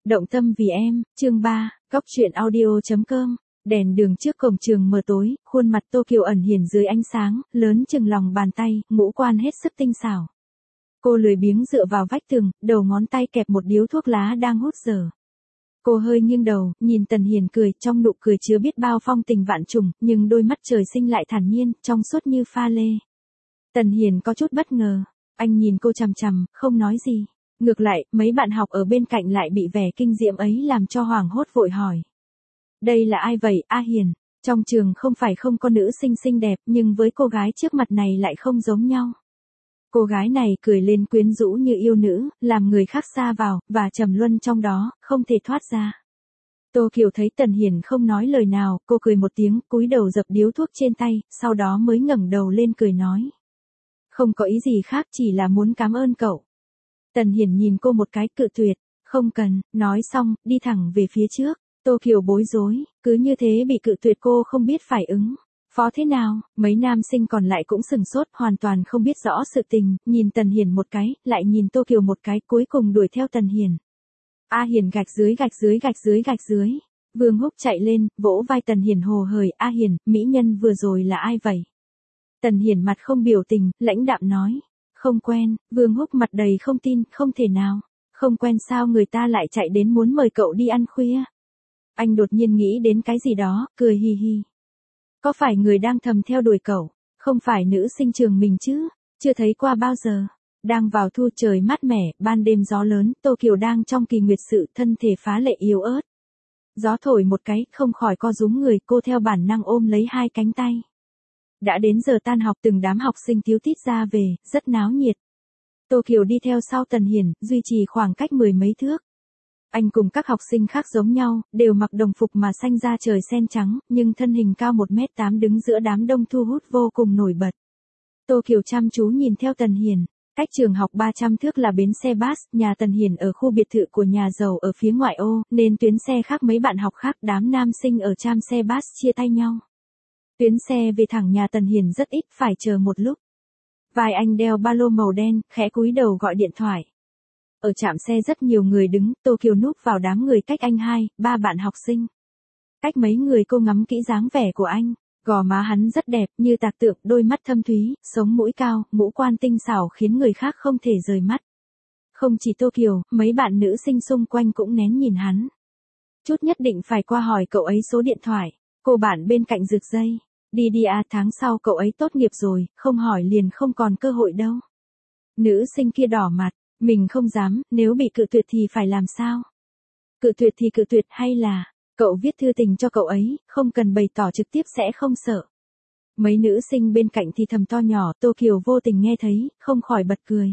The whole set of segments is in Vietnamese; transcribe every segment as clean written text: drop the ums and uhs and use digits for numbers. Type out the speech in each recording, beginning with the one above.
Động tâm vì em, chương 3, góc truyện audio.com. Đèn đường trước cổng trường mờ tối, khuôn mặt Tô Kiều ẩn hiển dưới ánh sáng, lớn chừng lòng bàn tay, ngũ quan hết sức tinh xảo. Cô lười biếng dựa vào vách tường, đầu ngón tay kẹp một điếu thuốc lá đang hút dở. Cô hơi nghiêng đầu, nhìn Tần Hiền cười, trong nụ cười chứa biết bao phong tình vạn trùng, nhưng đôi mắt trời sinh lại thản nhiên, trong suốt như pha lê. Tần Hiền có chút bất ngờ, anh nhìn cô chằm chằm, không nói gì. Ngược lại, mấy bạn học ở bên cạnh lại bị vẻ kinh diệm ấy làm cho hoảng hốt vội hỏi. Đây là ai vậy, A Hiền? Trong trường không phải không có nữ sinh xinh đẹp, nhưng với cô gái trước mặt này lại không giống nhau. Cô gái này cười lên quyến rũ như yêu nữ, làm người khác xa vào, và trầm luân trong đó, không thể thoát ra. Tô Kiều thấy Tần Hiền không nói lời nào, cô cười một tiếng, cúi đầu dập điếu thuốc trên tay, sau đó mới ngẩng đầu lên cười nói. Không có ý gì khác, chỉ là muốn cảm ơn cậu. Tần Hiền nhìn cô một cái, cự tuyệt, không cần, nói xong, đi thẳng về phía trước. Tô Kiều bối rối, cứ như thế bị cự tuyệt cô không biết phải ứng phó thế nào, mấy nam sinh còn lại cũng sừng sốt, hoàn toàn không biết rõ sự tình, nhìn Tần Hiền một cái, lại nhìn Tô Kiều một cái, cuối cùng đuổi theo Tần Hiền. A Hiền gạch dưới gạch dưới gạch dưới gạch dưới. Vương Húc chạy lên, vỗ vai Tần Hiền hồ hởi, A Hiền, mỹ nhân vừa rồi là ai vậy? Tần Hiền mặt không biểu tình, lãnh đạm nói. Không quen, Vương Húc mặt đầy không tin, không thể nào. Không quen sao người ta lại chạy đến muốn mời cậu đi ăn khuya? Anh đột nhiên nghĩ đến cái gì đó, cười hì hì. Có phải người đang thầm theo đuổi cậu? Không phải nữ sinh trường mình chứ? Chưa thấy qua bao giờ. Đang vào thu, trời mát mẻ, ban đêm gió lớn, Tô Kiều đang trong kỳ nguyệt sự, thân thể phá lệ yếu ớt. Gió thổi một cái, không khỏi co rúm người, cô theo bản năng ôm lấy hai cánh tay. Đã đến giờ tan học, từng đám học sinh tíu tít ra về, rất náo nhiệt. Tô Kiều đi theo sau Tần Hiền, duy trì khoảng cách 10 mấy thước. Anh cùng các học sinh khác giống nhau, đều mặc đồng phục mà xanh da trời sen trắng, nhưng thân hình cao 1m8 đứng giữa đám đông thu hút vô cùng nổi bật. Tô Kiều chăm chú nhìn theo Tần Hiền. Cách trường học 300 thước là bến xe bus, nhà Tần Hiền ở khu biệt thự của nhà giàu ở phía ngoại ô, nên tuyến xe khác mấy bạn học khác, đám nam sinh ở tram xe bus chia tay nhau. Tuyến xe về thẳng nhà Tần Hiền rất ít, phải chờ một lúc. Vài anh đeo ba lô màu đen, khẽ cúi đầu gọi điện thoại. Ở trạm xe rất nhiều người đứng, Tô Kiều núp vào đám người cách anh 2-3 bạn học sinh. Cách mấy người cô ngắm kỹ dáng vẻ của anh, gò má hắn rất đẹp, như tạc tượng, đôi mắt thâm thúy, sống mũi cao, ngũ quan tinh xảo khiến người khác không thể rời mắt. Không chỉ Tô Kiều, mấy bạn nữ sinh xung quanh cũng nén nhìn hắn. Chút nhất định phải qua hỏi cậu ấy số điện thoại, cô bạn bên cạnh rực dây. Đi đi à, tháng sau cậu ấy tốt nghiệp rồi, không hỏi liền không còn cơ hội đâu. Nữ sinh kia đỏ mặt, mình không dám, nếu bị cự tuyệt thì phải làm sao? Cự tuyệt thì cự tuyệt, hay là cậu viết thư tình cho cậu ấy, không cần bày tỏ trực tiếp sẽ không sợ. Mấy nữ sinh bên cạnh thì thầm to nhỏ, Tô Kiều vô tình nghe thấy, không khỏi bật cười.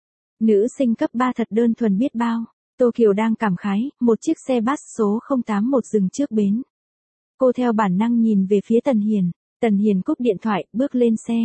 Nữ sinh cấp 3 thật đơn thuần biết bao. Tô Kiều đang cảm khái, một chiếc xe bus số 081 dừng trước bến. Cô theo bản năng nhìn về phía Tần Hiền. Tần Hiền cúp điện thoại, bước lên xe.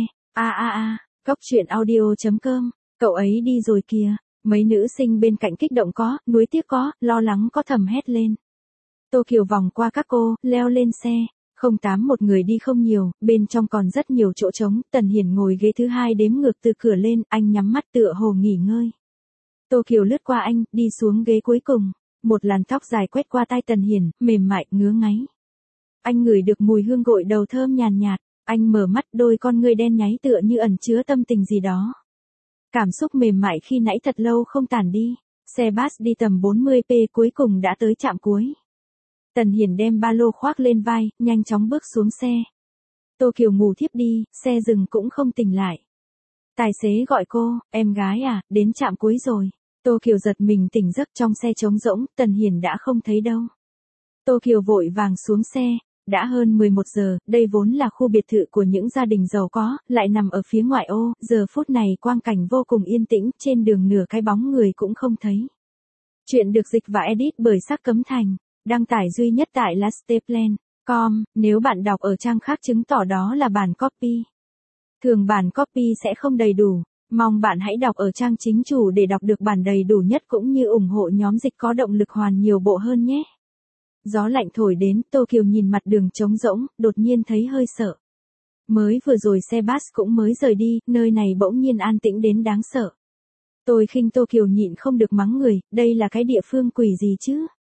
Góc truyện audio.com. Cậu ấy đi rồi kìa. Mấy nữ sinh bên cạnh kích động có, nuối tiếc có, lo lắng có, thầm hét lên. Tô Kiều vòng qua các cô, leo lên xe. 081 người đi không nhiều, bên trong còn rất nhiều chỗ trống. Tần Hiền ngồi ghế thứ 2 đếm ngược từ cửa lên, anh nhắm mắt tựa hồ nghỉ ngơi. Tô Kiều lướt qua anh, đi xuống ghế cuối cùng. Một làn tóc dài quét qua tai Tần Hiền, mềm mại, ngứa ngáy. Anh ngửi được mùi hương gội đầu thơm nhàn nhạt, anh mở mắt, đôi con ngươi đen nháy tựa như ẩn chứa tâm tình gì đó. Cảm xúc mềm mại khi nãy thật lâu không tản đi. Xe bus đi tầm 40p cuối cùng đã tới trạm cuối. Tần Hiền đem ba lô khoác lên vai, nhanh chóng bước xuống xe. Tô Kiều ngủ thiếp đi, xe dừng cũng không tỉnh lại. Tài xế gọi cô, em gái à, đến trạm cuối rồi. Tô Kiều giật mình tỉnh giấc, trong xe trống rỗng, Tần Hiền đã không thấy đâu. Tô Kiều vội vàng xuống xe. Đã hơn 11 giờ, đây vốn là khu biệt thự của những gia đình giàu có, lại nằm ở phía ngoại ô, giờ phút này quang cảnh vô cùng yên tĩnh, trên đường nửa cái bóng người cũng không thấy. Chuyện được dịch và edit bởi Sắc Cấm Thành, đăng tải duy nhất tại lasteplan.com, nếu bạn đọc ở trang khác chứng tỏ đó là bản copy. Thường bản copy sẽ không đầy đủ, mong bạn hãy đọc ở trang chính chủ để đọc được bản đầy đủ nhất cũng như ủng hộ nhóm dịch có động lực hoàn nhiều bộ hơn nhé. Gió lạnh thổi đến, Tô Kiều nhìn mặt đường trống rỗng, đột nhiên thấy hơi sợ. Mới vừa rồi xe bus cũng mới rời đi, nơi này bỗng nhiên an tĩnh đến đáng sợ. Tôi khinh Tô Kiều nhịn không được mắng người, đây là cái địa phương quỷ gì chứ?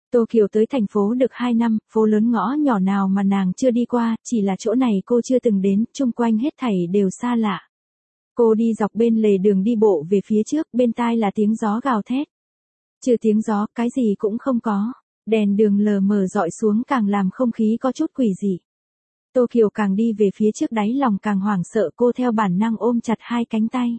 Tô Kiều tới thành phố được 2 năm, phố lớn ngõ nhỏ nào mà nàng chưa đi qua, chỉ là chỗ này cô chưa từng đến, chung quanh hết thảy đều xa lạ. Cô đi dọc bên lề đường đi bộ về phía trước, bên tai là tiếng gió gào thét. Trừ tiếng gió, cái gì cũng không có. Đèn đường lờ mờ dọi xuống càng làm không khí có chút quỷ dị. Tô Kiều càng đi về phía trước đáy lòng càng hoảng sợ, cô theo bản năng ôm chặt hai cánh tay.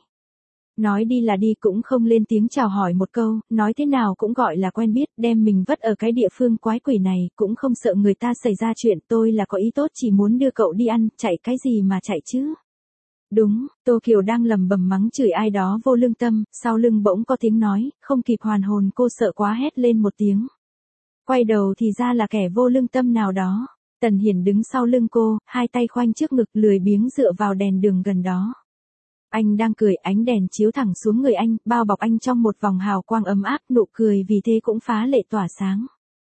Nói đi là đi cũng không lên tiếng chào hỏi một câu, nói thế nào cũng gọi là quen biết, đem mình vất ở cái địa phương quái quỷ này, cũng không sợ người ta xảy ra chuyện, tôi là có ý tốt chỉ muốn đưa cậu đi ăn, chạy cái gì mà chạy chứ. Đúng, Tô Kiều đang lầm bầm mắng chửi ai đó vô lương tâm, sau lưng bỗng có tiếng nói, không kịp hoàn hồn cô sợ quá hét lên một tiếng. Quay đầu thì ra là kẻ vô lương tâm nào đó. Tần Hiển đứng sau lưng cô, hai tay khoanh trước ngực lười biếng dựa vào đèn đường gần đó. Anh đang cười, ánh đèn chiếu thẳng xuống người anh, bao bọc anh trong một vòng hào quang ấm áp, nụ cười vì thế cũng phá lệ tỏa sáng.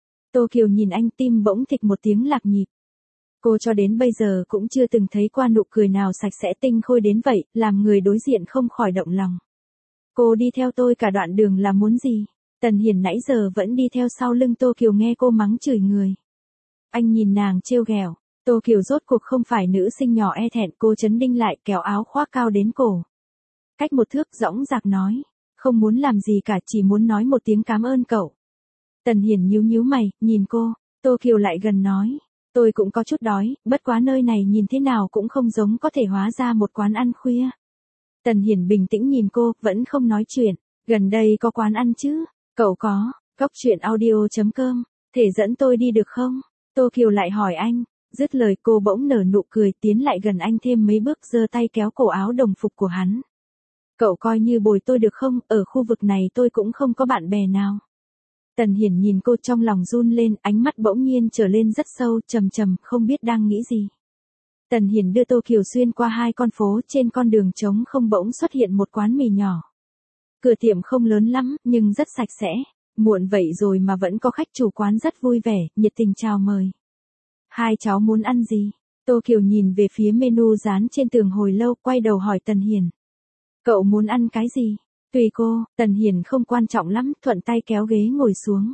Tô Kiều nhìn anh, tim bỗng thịch một tiếng lạc nhịp. Cô cho đến bây giờ cũng chưa từng thấy qua nụ cười nào sạch sẽ tinh khôi đến vậy, làm người đối diện không khỏi động lòng. Cô đi theo tôi cả đoạn đường là muốn gì? Tần Hiển nãy giờ vẫn đi theo sau lưng Tô Kiều nghe cô mắng chửi người. Anh nhìn nàng trêu ghẹo, Tô Kiều rốt cuộc không phải nữ sinh nhỏ e thẹn, cô chấn đinh lại kéo áo khoác cao đến cổ. Cách một thước dõng dạc nói, không muốn làm gì cả, chỉ muốn nói một tiếng cảm ơn cậu. Tần Hiển nhíu nhíu mày, nhìn cô, Tô Kiều lại gần nói, tôi cũng có chút đói, bất quá nơi này nhìn thế nào cũng không giống có thể hóa ra một quán ăn khuya. Tần Hiển bình tĩnh nhìn cô, vẫn không nói chuyện, gần đây có quán ăn chứ, cậu có, coctruyện.audio.com, thể dẫn tôi đi được không? Tô Kiều lại hỏi anh, dứt lời cô bỗng nở nụ cười tiến lại gần anh thêm mấy bước giơ tay kéo cổ áo đồng phục của hắn. Cậu coi như bồi tôi được không, ở khu vực này tôi cũng không có bạn bè nào. Tần Hiển nhìn cô trong lòng run lên, ánh mắt bỗng nhiên trở lên rất sâu, trầm trầm, không biết đang nghĩ gì. Tần Hiển đưa Tô Kiều xuyên qua hai con phố, trên con đường trống không bỗng xuất hiện một quán mì nhỏ. Cửa tiệm không lớn lắm, nhưng rất sạch sẽ. Muộn vậy rồi mà vẫn có khách, chủ quán rất vui vẻ, nhiệt tình chào mời. Hai cháu muốn ăn gì? Tô Kiều nhìn về phía menu dán trên tường hồi lâu, quay đầu hỏi Tần Hiển. Cậu muốn ăn cái gì? Tùy cô, Tần Hiển không quan trọng lắm, thuận tay kéo ghế ngồi xuống.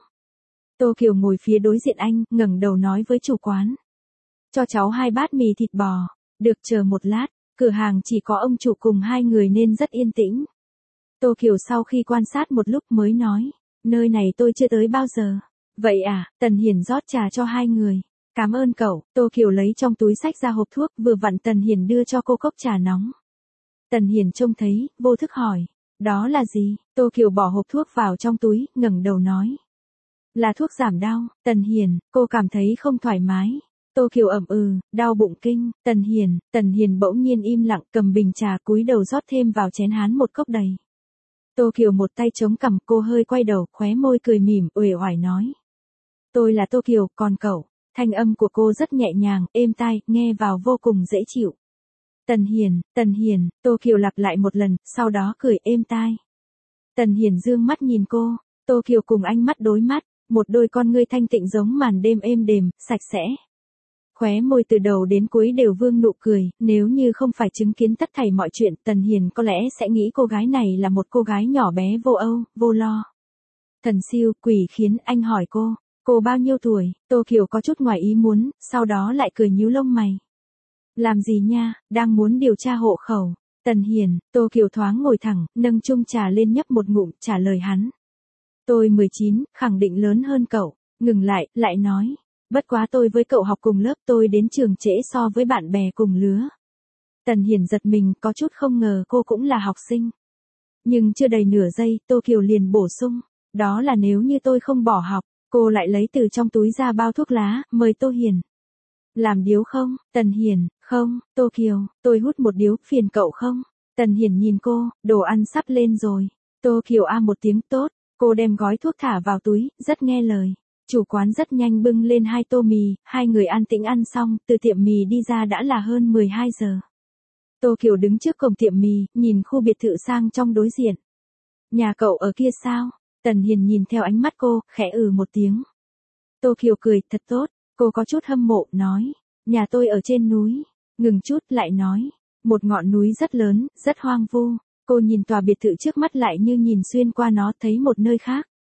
Tô Kiều ngồi phía đối diện anh, ngẩng đầu nói với chủ quán. Cho cháu 2 bát mì thịt bò. Được, chờ một lát, cửa hàng chỉ có ông chủ cùng 2 người nên rất yên tĩnh. Tô Kiều sau khi quan sát một lúc mới nói. Nơi này tôi chưa tới bao giờ. Vậy à, Tần Hiển rót trà cho 2 người. Cảm ơn cậu, Tô Kiều lấy trong túi xách ra hộp thuốc, vừa vặn Tần Hiển đưa cho cô cốc trà nóng. Tần Hiển trông thấy, vô thức hỏi. Đó là gì? Tô Kiều bỏ hộp thuốc vào trong túi, ngẩng đầu nói. Là thuốc giảm đau. Tần Hiển, cô cảm thấy không thoải mái. Tô Kiều ậm đau bụng kinh. Tần Hiển bỗng nhiên im lặng, cầm bình trà cúi đầu rót thêm vào chén hắn một cốc đầy. Tô Kiều một tay chống cằm, cô hơi quay đầu, khóe môi cười mỉm, uể oải nói. Tôi là Tô Kiều, còn cậu? Thanh âm của cô rất nhẹ nhàng, êm tai, nghe vào vô cùng dễ chịu. Tần Hiển, Tô Kiều lặp lại một lần, sau đó cười êm tai. Tần Hiển dương mắt nhìn cô, Tô Kiều cùng ánh mắt đối mắt, một đôi con ngươi thanh tịnh giống màn đêm êm đềm, sạch sẽ. Khóe môi từ đầu đến cuối đều vương nụ cười, nếu như không phải chứng kiến tất thảy mọi chuyện, Tần Hiển có lẽ sẽ nghĩ cô gái này là một cô gái nhỏ bé vô âu, vô lo. Thần siêu, quỷ khiến, anh hỏi cô bao nhiêu tuổi? Tô Kiều có chút ngoài ý muốn, sau đó lại cười nhíu lông mày. Làm gì nha, đang muốn điều tra hộ khẩu. Tần Hiển, Tô Kiều thoáng ngồi thẳng, nâng chung trà lên nhấp một ngụm, trả lời hắn. Tôi 19, khẳng định lớn hơn cậu, ngừng lại nói. Bất quá tôi với cậu học cùng lớp, tôi đến trường trễ so với bạn bè cùng lứa. Tần Hiển giật mình, có chút không ngờ cô cũng là học sinh. Nhưng chưa đầy nửa giây, Tô Kiều liền bổ sung. Đó là nếu như tôi không bỏ học. Cô lại lấy từ trong túi ra bao thuốc lá, mời Tô Hiển. Làm điếu không? Tần Hiển, không. Tô Kiều, tôi hút một điếu, phiền cậu không? Tần Hiển nhìn cô, đồ ăn sắp lên rồi. Tô Kiều một tiếng tốt, cô đem gói thuốc thả vào túi, rất nghe lời. Chủ quán rất nhanh bưng lên 2 tô mì, 2 người an tĩnh ăn xong, từ tiệm mì đi ra đã là hơn 12 giờ. Tô Kiều đứng trước cổng tiệm mì, nhìn khu biệt thự sang trong đối diện. Nhà cậu ở kia sao? Tần Hiển nhìn theo ánh mắt cô, khẽ một tiếng. Tô Kiều cười, thật tốt, cô có chút hâm mộ, nói. Nhà tôi ở trên núi. Ngừng chút, lại nói. Một ngọn núi rất lớn, rất hoang vu. Cô nhìn tòa biệt thự trước mắt lại như nhìn xuyên qua nó, thấy một nơi khác.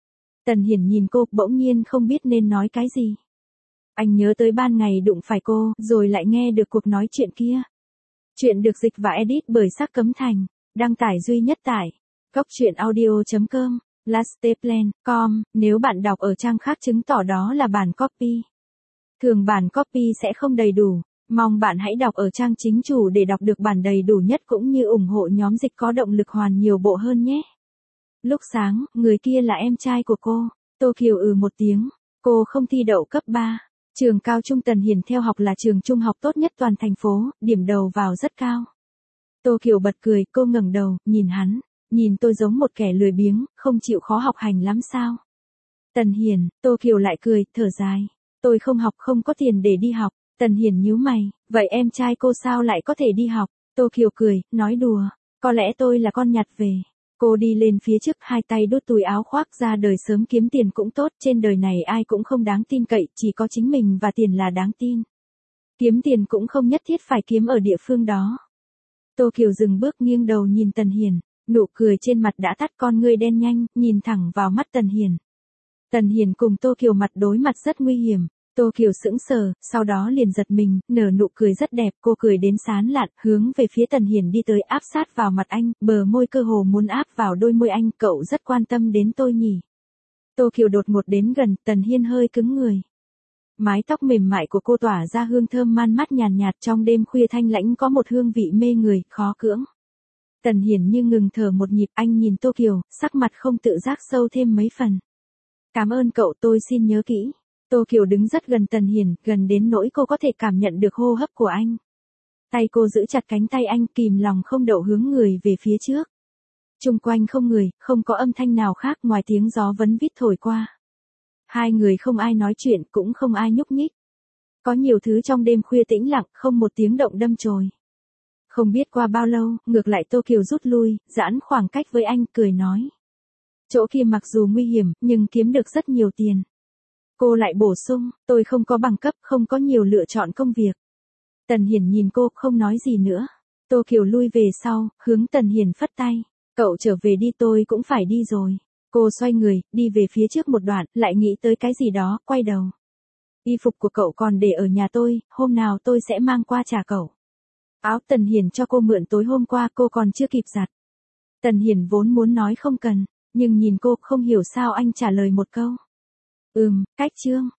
Tần Hiển nhìn cô, bỗng nhiên không biết nên nói cái gì. Anh nhớ tới ban ngày đụng phải cô, rồi lại nghe được cuộc nói chuyện kia. Chuyện được dịch và edit bởi Sắc Cấm Thành, đăng tải duy nhất tại goctruyện.audio.com, lasteplan.com, nếu bạn đọc ở trang khác chứng tỏ đó là bản copy. Thường bản copy sẽ không đầy đủ, mong bạn hãy đọc ở trang chính chủ để đọc được bản đầy đủ nhất cũng như ủng hộ nhóm dịch có động lực hoàn nhiều bộ hơn nhé. Lúc sáng, người kia là em trai của cô. Tô Kiều một tiếng, cô không thi đậu cấp 3. Trường cao trung Tần Hiển theo học là trường trung học tốt nhất toàn thành phố, điểm đầu vào rất cao. Tô Kiều bật cười, cô ngẩng đầu, nhìn hắn, nhìn tôi giống một kẻ lười biếng, không chịu khó học hành lắm sao? Tần Hiển, Tô Kiều lại cười, thở dài, tôi không học, không có tiền để đi học. Tần Hiển nhíu mày, vậy em trai cô sao lại có thể đi học? Tô Kiều cười, nói đùa, có lẽ tôi là con nhặt về. Cô đi lên phía trước, hai tay đút túi áo khoác, ra đời sớm kiếm tiền cũng tốt, trên đời này ai cũng không đáng tin cậy, chỉ có chính mình và tiền là đáng tin. Kiếm tiền cũng không nhất thiết phải kiếm ở địa phương đó. Tô Kiều dừng bước, nghiêng đầu nhìn Tần Hiển, nụ cười trên mặt đã tắt, con ngươi đen nhanh, nhìn thẳng vào mắt Tần Hiển. Tần Hiển cùng Tô Kiều mặt đối mặt rất nguy hiểm. Tô Kiều sững sờ, sau đó liền giật mình, nở nụ cười rất đẹp, cô cười đến sán lạn, hướng về phía Tần Hiển đi tới, áp sát vào mặt anh, bờ môi cơ hồ muốn áp vào đôi môi anh, cậu rất quan tâm đến tôi nhỉ. Tô Kiều đột ngột đến gần, Tần Hiên hơi cứng người. Mái tóc mềm mại của cô tỏa ra hương thơm man mát nhàn nhạt, trong đêm khuya thanh lãnh có một hương vị mê người, khó cưỡng. Tần Hiển như ngừng thở một nhịp, anh nhìn Tô Kiều, sắc mặt không tự giác sâu thêm mấy phần. Cảm ơn cậu, tôi xin nhớ kỹ. Tô Kiều đứng rất gần Tần Hiển, gần đến nỗi cô có thể cảm nhận được hô hấp của anh. Tay cô giữ chặt cánh tay anh, kìm lòng không đậu hướng người về phía trước. Chung quanh không người, không có âm thanh nào khác ngoài tiếng gió vấn vít thổi qua. Hai người không ai nói chuyện, cũng không ai nhúc nhích. Có nhiều thứ trong đêm khuya tĩnh lặng, không một tiếng động đâm chồi. Không biết qua bao lâu, ngược lại Tô Kiều rút lui, giãn khoảng cách với anh, cười nói. Chỗ kia mặc dù nguy hiểm, nhưng kiếm được rất nhiều tiền. Cô lại bổ sung, tôi không có bằng cấp, không có nhiều lựa chọn công việc. Tần Hiển nhìn cô, không nói gì nữa. Tô Kiều lui về sau, hướng Tần Hiển phất tay. Cậu trở về đi, tôi cũng phải đi rồi. Cô xoay người, đi về phía trước một đoạn, lại nghĩ tới cái gì đó, quay đầu. Y phục của cậu còn để ở nhà tôi, hôm nào tôi sẽ mang qua trả cậu. Áo Tần Hiển cho cô mượn tối hôm qua, cô còn chưa kịp giặt. Tần Hiển vốn muốn nói không cần, nhưng nhìn cô, không hiểu sao anh trả lời một câu. Cách chương.